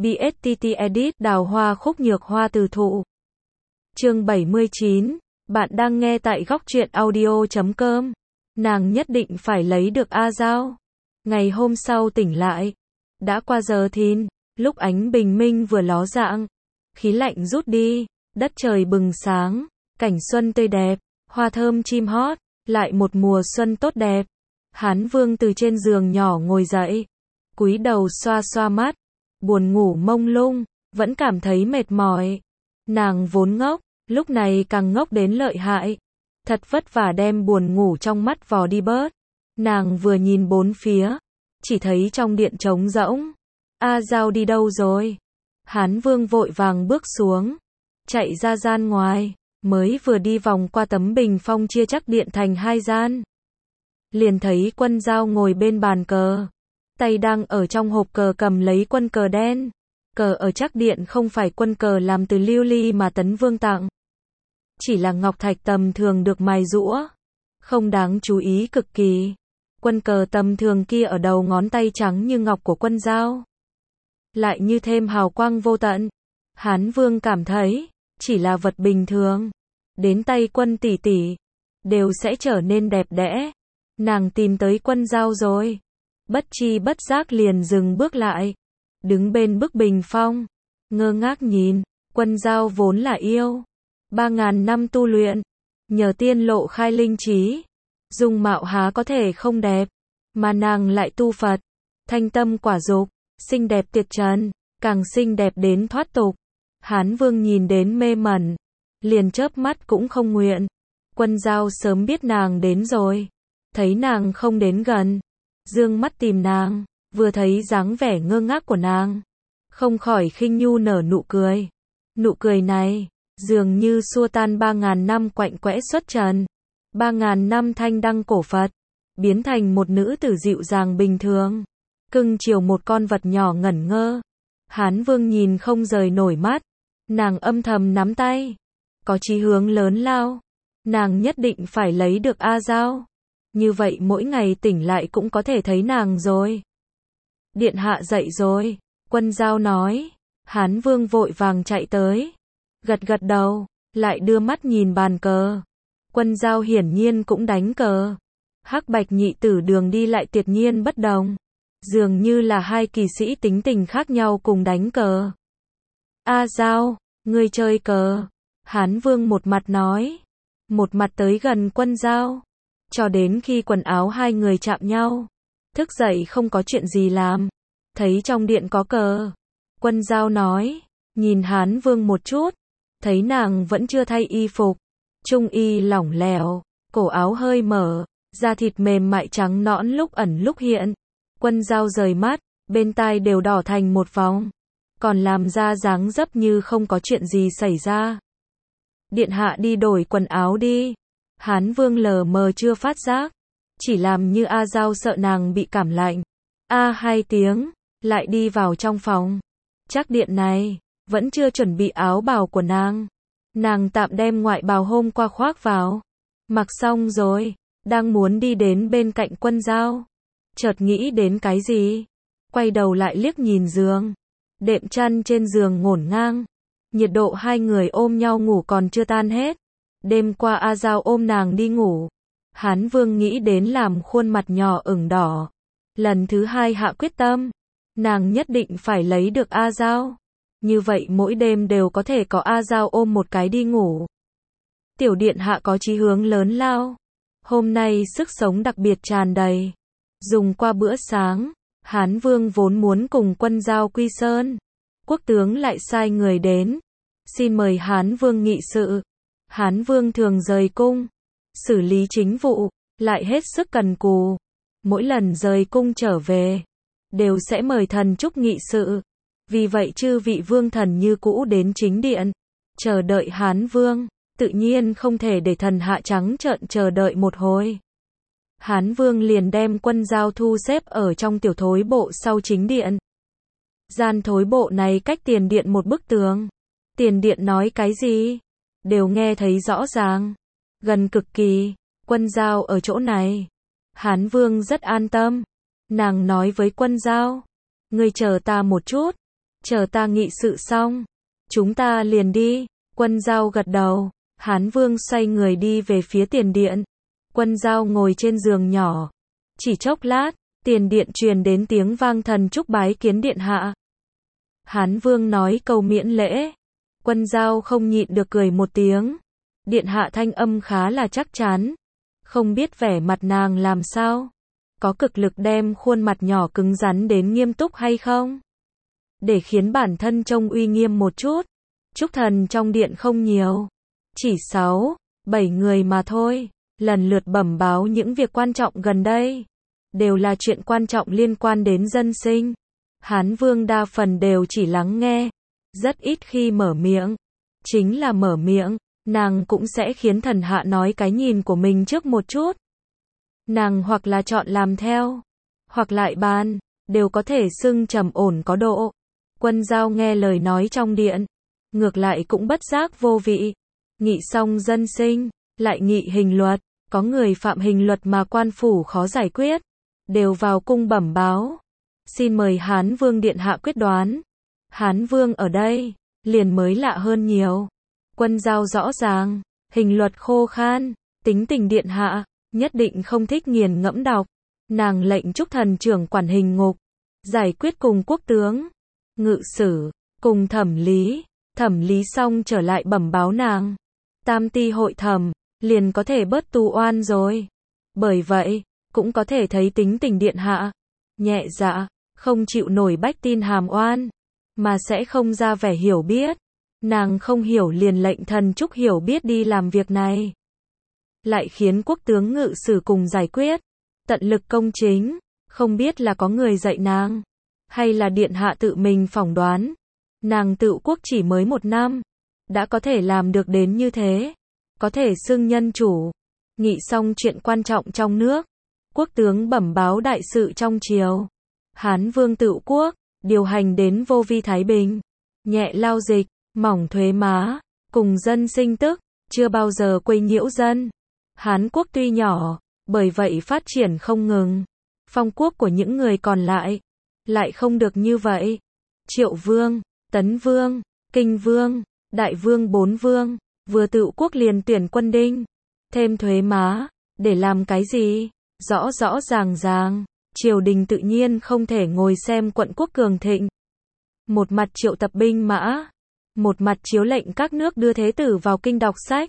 BSTT Edit Đào hoa khúc nhược hoa từ thụ. Chương 79, bạn đang nghe tại góc truyện audio.com. Nàng nhất định phải lấy được A Giao. Ngày hôm sau tỉnh lại, đã qua giờ thìn, lúc ánh bình minh vừa ló dạng, khí lạnh rút đi, đất trời bừng sáng, cảnh xuân tươi đẹp, hoa thơm chim hót, lại một mùa xuân tốt đẹp. Hán Vương từ trên giường nhỏ ngồi dậy, cúi đầu xoa xoa mắt, buồn ngủ mông lung, vẫn cảm thấy mệt mỏi. Nàng vốn ngốc, lúc này càng ngốc đến lợi hại. Thật vất vả đem buồn ngủ trong mắt vò đi bớt. Nàng vừa nhìn bốn phía, chỉ thấy trong điện trống rỗng. A Giao đi đâu rồi? Hán Vương vội vàng bước xuống, chạy ra gian ngoài, mới vừa đi vòng qua tấm bình phong chia chắc điện thành hai gian. Liền thấy Quân Giao ngồi bên bàn cờ, tay đang ở trong hộp cờ cầm lấy quân cờ đen. Cờ ở chắc điện không phải quân cờ làm từ lưu ly mà Tấn Vương tặng. Chỉ là ngọc thạch tầm thường được mài rũa, không đáng chú ý cực kỳ. Quân cờ tầm thường kia ở đầu ngón tay trắng như ngọc của Quân Giao, lại như thêm hào quang vô tận. Hán Vương cảm thấy, chỉ là vật bình thường, đến tay Quân tỷ tỷ, đều sẽ trở nên đẹp đẽ. Nàng tìm tới Quân Giao rồi. Bất chi bất giác liền dừng bước lại, đứng bên bức bình phong, ngơ ngác nhìn. Quân Giao vốn là yêu 3.000 năm tu luyện, nhờ tiên lộ khai linh trí, dung mạo há có thể không đẹp, mà nàng lại tu Phật, thanh tâm quả dục, xinh đẹp tuyệt trần, càng xinh đẹp đến thoát tục. Hán Vương nhìn đến mê mẩn, liền chớp mắt cũng không nguyện. Quân Giao sớm biết nàng đến rồi, thấy nàng không đến gần, dương mắt tìm nàng, vừa thấy dáng vẻ ngơ ngác của nàng, không khỏi khinh nhu nở nụ cười. Nụ cười này, dường như xua tan 3.000 năm quạnh quẽ xuất trần, 3.000 năm thanh đăng cổ Phật, biến thành một nữ tử dịu dàng bình thường, cưng chiều một con vật nhỏ ngẩn ngơ. Hán Vương nhìn không rời nổi mắt, nàng âm thầm nắm tay, có chí hướng lớn lao, nàng nhất định phải lấy được A Giao. Như vậy mỗi ngày tỉnh lại cũng có thể thấy nàng rồi. Điện hạ dậy rồi, Quân Giao nói. Hán Vương vội vàng chạy tới, gật gật đầu, lại đưa mắt nhìn bàn cờ. Quân Giao hiển nhiên cũng đánh cờ. Hắc Bạch nhị tử đường đi lại tuyệt nhiên bất đồng, dường như là hai kỳ sĩ tính tình khác nhau cùng đánh cờ. A Giao, ngươi chơi cờ. Hán Vương một mặt nói, một mặt tới gần Quân Giao, cho đến khi quần áo hai người chạm nhau. Thức dậy không có chuyện gì làm, thấy trong điện có cờ. Quân Giao nói, nhìn Hán Vương một chút, thấy nàng vẫn chưa thay y phục, trung y lỏng lẻo, cổ áo hơi mở, da thịt mềm mại trắng nõn lúc ẩn lúc hiện. Quân Giao rời mắt, bên tai đều đỏ thành một vòng, còn làm ra dáng dấp như không có chuyện gì xảy ra. Điện hạ đi đổi quần áo đi. Hán Vương lờ mờ chưa phát giác, chỉ làm như A Giao sợ nàng bị cảm lạnh. A hai tiếng, lại đi vào trong phòng. Chắc điện này, vẫn chưa chuẩn bị áo bào của nàng. Nàng tạm đem ngoại bào hôm qua khoác vào. Mặc xong rồi, đang muốn đi đến bên cạnh Quân Giao. Chợt nghĩ đến cái gì, quay đầu lại liếc nhìn giường. Đệm chăn trên giường ngổn ngang. Nhiệt độ hai người ôm nhau ngủ còn chưa tan hết. Đêm qua A Giao ôm nàng đi ngủ. Hán Vương nghĩ đến làm khuôn mặt nhỏ ửng đỏ. Lần thứ hai hạ quyết tâm, nàng nhất định phải lấy được A Giao. Như vậy mỗi đêm đều có thể có A Giao ôm một cái đi ngủ. Tiểu điện hạ có chí hướng lớn lao. Hôm nay sức sống đặc biệt tràn đầy. Dùng qua bữa sáng, Hán Vương vốn muốn cùng Quân Giao quy sơn. Quốc tướng lại sai người đến, xin mời Hán Vương nghị sự. Hán Vương thường rời cung, xử lý chính vụ, lại hết sức cần cù. Mỗi lần rời cung trở về, đều sẽ mời thần chúc nghị sự. Vì vậy chư vị vương thần như cũ đến chính điện, chờ đợi Hán Vương, tự nhiên không thể để thần hạ trắng trợn chờ đợi một hồi. Hán Vương liền đem Quân Giao thu xếp ở trong tiểu thối bộ sau chính điện. Gian thối bộ này cách tiền điện một bức tường. Tiền điện nói cái gì, đều nghe thấy rõ ràng, gần cực kỳ. Quân Giao ở chỗ này, Hán Vương rất an tâm. Nàng nói với Quân Giao, ngươi chờ ta một chút, chờ ta nghị sự xong, chúng ta liền đi. Quân Dao gật đầu, Hán Vương xoay người đi về phía tiền điện. Quân Dao ngồi trên giường nhỏ. Chỉ chốc lát, tiền điện truyền đến tiếng vang thần chúc bái kiến điện hạ. Hán Vương nói câu miễn lễ. Quân Dao không nhịn được cười một tiếng. Điện hạ thanh âm khá là chắc chắn. Không biết vẻ mặt nàng làm sao? Có cực lực đem khuôn mặt nhỏ cứng rắn đến nghiêm túc hay không? Để khiến bản thân trông uy nghiêm một chút. Chúc thần trong điện không nhiều. Chỉ 6, 7 người mà thôi. Lần lượt bẩm báo những việc quan trọng gần đây. Đều là chuyện quan trọng liên quan đến dân sinh. Hán Vương đa phần đều chỉ lắng nghe. Rất ít khi mở miệng. Chính là mở miệng, nàng cũng sẽ khiến thần hạ nói cái nhìn của mình trước một chút. Nàng hoặc là chọn làm theo, hoặc lại bàn, đều có thể xưng trầm ổn có độ. Quân Dao nghe lời nói trong điện, ngược lại cũng bất giác vô vị. Nghị xong dân sinh, lại nghị hình luật, có người phạm hình luật mà quan phủ khó giải quyết, đều vào cung bẩm báo. Xin mời Hán Vương điện hạ quyết đoán. Hán Vương ở đây, liền mới lạ hơn nhiều. Quân Dao rõ ràng, hình luật khô khan, tính tình điện hạ, nhất định không thích nghiền ngẫm đọc. Nàng lệnh chúc thần trưởng quản hình ngục, giải quyết cùng quốc tướng, ngự sử, cùng thẩm lý xong trở lại bẩm báo nàng. Tam ti hội thẩm, liền có thể bớt tù oan rồi. Bởi vậy, cũng có thể thấy tính tình điện hạ, nhẹ dạ, không chịu nổi bách tin hàm oan, mà sẽ không ra vẻ hiểu biết. Nàng không hiểu liền lệnh thần chúc hiểu biết đi làm việc này. Lại khiến quốc tướng ngự sử cùng giải quyết. Tận lực công chính, không biết là có người dạy nàng, hay là điện hạ tự mình phỏng đoán. Nàng tự quốc chỉ mới 1 năm, đã có thể làm được đến như thế. Có thể xưng nhân chủ. Nghị xong chuyện quan trọng trong nước. Quốc tướng bẩm báo đại sự trong triều. Hán Vương tự quốc, điều hành đến vô vi thái bình. Nhẹ lao dịch, mỏng thuế má, cùng dân sinh tức, chưa bao giờ quấy nhiễu dân. Hán quốc tuy nhỏ, bởi vậy phát triển không ngừng. Phong quốc của những người còn lại không được như vậy. Triệu Vương, Tấn Vương, Kinh Vương, Đại Vương 4 vương, vừa tự quốc liền tuyển quân đinh. Thêm thuế má, để làm cái gì? Rõ ràng, triều đình tự nhiên không thể ngồi xem quận quốc cường thịnh. Một mặt triệu tập binh mã, một mặt chiếu lệnh các nước đưa thế tử vào kinh đọc sách.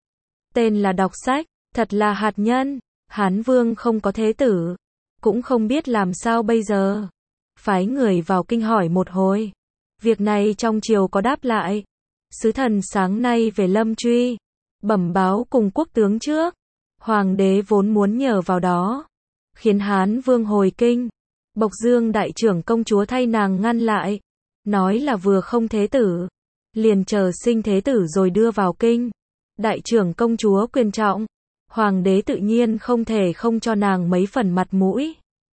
Tên là đọc sách, thật là hạt nhân. Hán Vương không có thế tử, cũng không biết làm sao bây giờ. Phái người vào kinh hỏi một hồi. Việc này trong triều có đáp lại. Sứ thần sáng nay về Lâm Truy, bẩm báo cùng quốc tướng trước. Hoàng đế vốn muốn nhờ vào đó, khiến Hán Vương hồi kinh. Bộc Dương đại trưởng công chúa thay nàng ngăn lại, nói là vừa không thế tử, liền chờ sinh thế tử rồi đưa vào kinh. Đại trưởng công chúa quyền trọng, hoàng đế tự nhiên không thể không cho nàng mấy phần mặt mũi.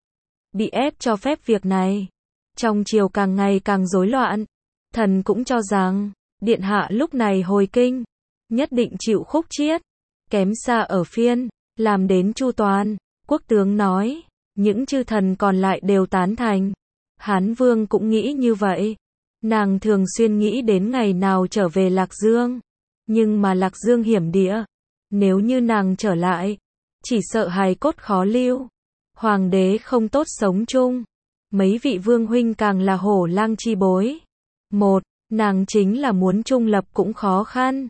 Bị ép cho phép việc này, trong triều càng ngày càng rối loạn. Thần cũng cho rằng, điện hạ lúc này hồi kinh, nhất định chịu khúc chiết, kém xa ở phiên, làm đến chu toàn. Quốc tướng nói, những chư thần còn lại đều tán thành. Hán Vương cũng nghĩ như vậy. Nàng thường xuyên nghĩ đến ngày nào trở về Lạc Dương. Nhưng mà Lạc Dương hiểm địa. Nếu như nàng trở lại, chỉ sợ hài cốt khó lưu. Hoàng đế không tốt sống chung. Mấy vị vương huynh càng là hổ lang chi bối. Nàng chính là muốn trung lập cũng khó khăn.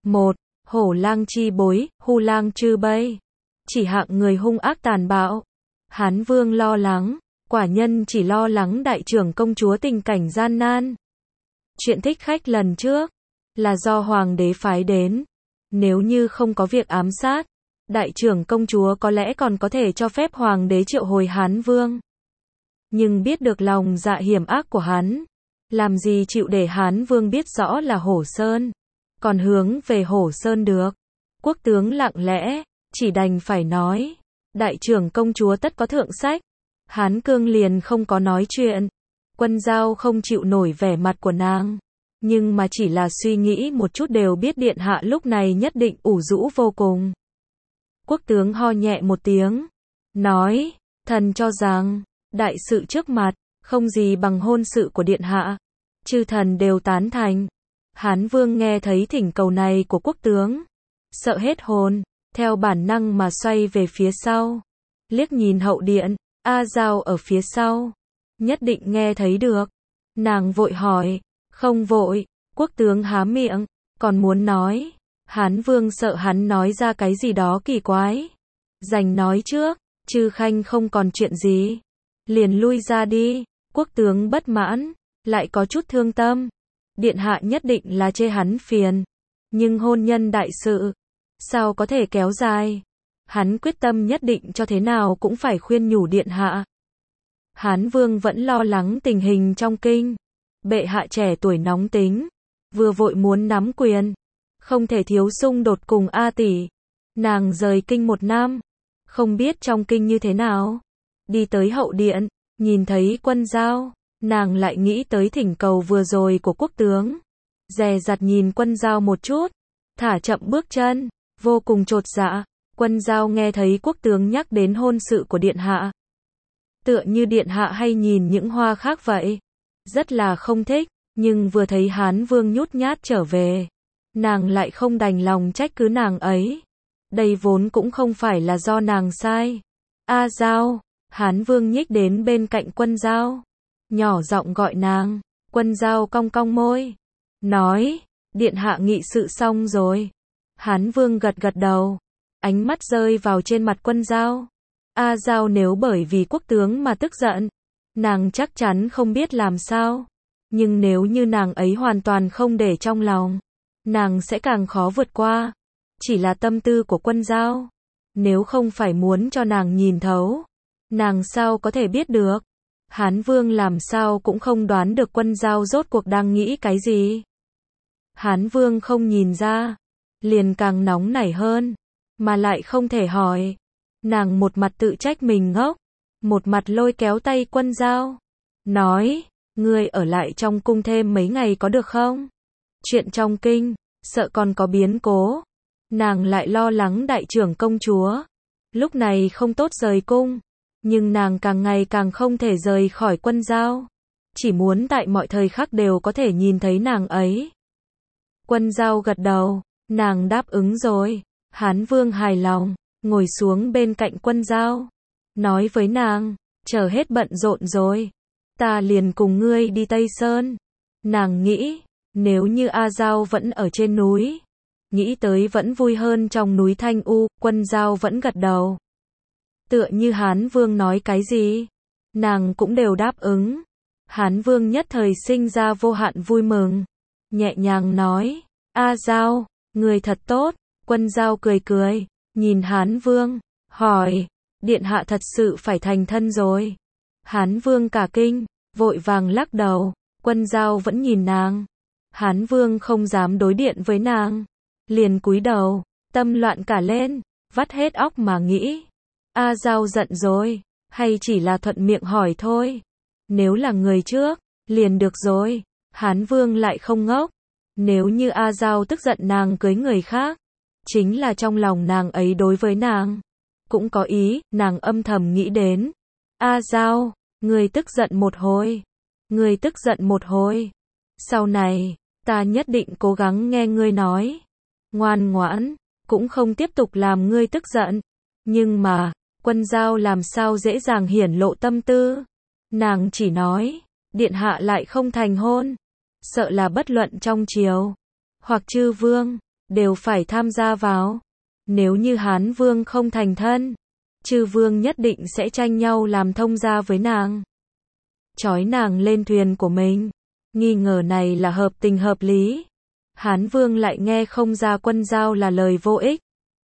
Hổ lang chi bối, hu lang chư bây. Chỉ hạng người hung ác tàn bạo. Hán Vương lo lắng, quả nhân chỉ lo lắng đại trưởng công chúa tình cảnh gian nan. Chuyện thích khách lần trước, là do hoàng đế phái đến. Nếu như không có việc ám sát, đại trưởng công chúa có lẽ còn có thể cho phép hoàng đế triệu hồi Hán Vương. Nhưng biết được lòng dạ hiểm ác của hắn, làm gì chịu để Hán Vương biết rõ là Hổ Sơn, còn hướng về Hổ Sơn được. Quốc tướng lặng lẽ, chỉ đành phải nói, đại trưởng công chúa tất có thượng sách. Hán Cương liền không có nói chuyện. Quân Dao không chịu nổi vẻ mặt của nàng, nhưng mà chỉ là suy nghĩ một chút đều biết điện hạ lúc này nhất định ủ rũ vô cùng. Quốc tướng ho nhẹ một tiếng, nói, thần cho rằng, đại sự trước mặt, không gì bằng hôn sự của điện hạ. chư thần đều tán thành. Hán Vương nghe thấy thỉnh cầu này của quốc tướng, sợ hết hồn, theo bản năng mà xoay về phía sau, liếc nhìn hậu điện, A Dao ở phía sau, nhất định nghe thấy được. Nàng vội hỏi, không vội, quốc tướng há miệng, còn muốn nói. Hán Vương sợ hắn nói ra cái gì đó kỳ quái, dành nói trước, chư khanh không còn chuyện gì, liền lui ra đi. Quốc tướng bất mãn, lại có chút thương tâm, điện hạ nhất định là chê hắn phiền, nhưng hôn nhân đại sự, sao có thể kéo dài. Hắn quyết tâm nhất định cho thế nào cũng phải khuyên nhủ điện hạ. Hán Vương vẫn lo lắng tình hình trong kinh, bệ hạ trẻ tuổi nóng tính, vừa vội muốn nắm quyền, không thể thiếu xung đột cùng A tỷ. Nàng rời kinh 1 năm, không biết trong kinh như thế nào. Đi tới hậu điện, nhìn thấy Quân Dao, nàng lại nghĩ tới thỉnh cầu vừa rồi của quốc tướng. Dè dặt nhìn Quân Dao một chút, thả chậm bước chân, vô cùng chột dạ. Quân Dao nghe thấy quốc tướng nhắc đến hôn sự của điện hạ, tựa như điện hạ hay nhìn những hoa khác vậy, rất là không thích, nhưng vừa thấy Hán Vương nhút nhát trở về, nàng lại không đành lòng trách cứ nàng ấy. Đây vốn cũng không phải là do nàng sai. A Dao, Hán Vương nhích đến bên cạnh Quân Dao, nhỏ giọng gọi nàng. Quân Dao cong cong môi, nói, điện hạ nghị sự xong rồi. Hán Vương gật gật đầu, ánh mắt rơi vào trên mặt Quân Dao. A Dao nếu bởi vì quốc tướng mà tức giận, nàng chắc chắn không biết làm sao. Nhưng nếu như nàng ấy hoàn toàn không để trong lòng, nàng sẽ càng khó vượt qua. Chỉ là tâm tư của Quân Dao, nếu không phải muốn cho nàng nhìn thấu, nàng sao có thể biết được. Hán Vương làm sao cũng không đoán được Quân Dao rốt cuộc đang nghĩ cái gì. Hán Vương không nhìn ra, liền càng nóng nảy hơn, mà lại không thể hỏi. Nàng một mặt tự trách mình ngốc, một mặt lôi kéo tay Quân Dao, nói, ngươi ở lại trong cung thêm mấy ngày có được không? Chuyện trong kinh, sợ còn có biến cố. Nàng lại lo lắng đại trưởng công chúa, lúc này không tốt rời cung, nhưng nàng càng ngày càng không thể rời khỏi Quân Dao, chỉ muốn tại mọi thời khắc đều có thể nhìn thấy nàng ấy. Quân Dao gật đầu, nàng đáp ứng rồi. Hán Vương hài lòng, ngồi xuống bên cạnh Quân Dao, nói với nàng, chờ hết bận rộn rồi, ta liền cùng ngươi đi Tây Sơn. Nàng nghĩ, nếu như A Dao vẫn ở trên núi, nghĩ tới vẫn vui hơn trong núi Thanh U. Quân Dao vẫn gật đầu, tựa như Hán Vương nói cái gì, nàng cũng đều đáp ứng. Hán Vương nhất thời sinh ra vô hạn vui mừng, nhẹ nhàng nói, A Dao, người thật tốt. Quân Dao cười cười, nhìn Hán Vương, hỏi, điện hạ thật sự phải thành thân rồi. Hán Vương cả kinh, vội vàng lắc đầu. Quân Dao vẫn nhìn nàng, Hán Vương không dám đối điện với nàng, liền cúi đầu, tâm loạn cả lên, vắt hết óc mà nghĩ. A Dao giận rồi, hay chỉ là thuận miệng hỏi thôi. Nếu là người trước, liền được rồi. Hán Vương lại không ngốc, nếu như A Dao tức giận nàng cưới người khác, chính là trong lòng nàng ấy đối với nàng cũng có ý. Nàng âm thầm nghĩ đến, A Dao, ngươi tức giận một hồi, ngươi tức giận một hồi, sau này ta nhất định cố gắng nghe ngươi nói, ngoan ngoãn, cũng không tiếp tục làm ngươi tức giận. Nhưng mà Quân Dao làm sao dễ dàng hiển lộ tâm tư. Nàng chỉ nói, điện hạ lại không thành hôn, sợ là bất luận trong triều hoặc chư vương đều phải tham gia vào. Nếu như Hán Vương không thành thân, chư vương nhất định sẽ tranh nhau làm thông gia với nàng, trói nàng lên thuyền của mình. Nghi ngờ này là hợp tình hợp lý. Hán Vương lại nghe không ra Quân Dao là lời vô ích,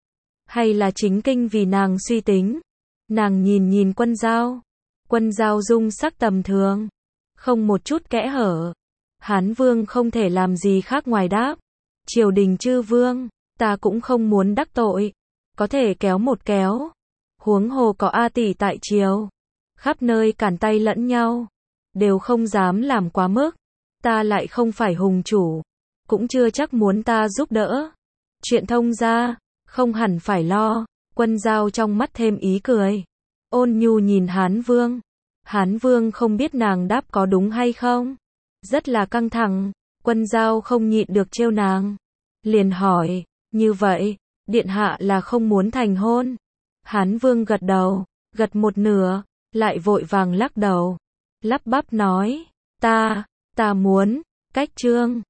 hay là chính kinh vì nàng suy tính. Nàng nhìn Quân Dao, Quân Dao dung sắc tầm thường, không một chút kẽ hở. Hán Vương không thể làm gì khác ngoài đáp, triều đình chư vương, ta cũng không muốn đắc tội, có thể kéo một kéo. Huống hồ có A tỷ tại triều, khắp nơi cản tay lẫn nhau, đều không dám làm quá mức. Ta lại không phải hùng chủ, cũng chưa chắc muốn ta giúp đỡ. Chuyện thông gia, không hẳn phải lo. Quân Dao trong mắt thêm ý cười, ôn nhu nhìn Hán Vương. Hán Vương không biết nàng đáp có đúng hay không, rất là căng thẳng. Quân Giao không nhịn được trêu nàng, liền hỏi, như vậy, điện hạ là không muốn thành hôn? Hán Vương gật đầu, gật một nửa, lại vội vàng lắc đầu, lắp bắp nói, ta muốn, cách trương.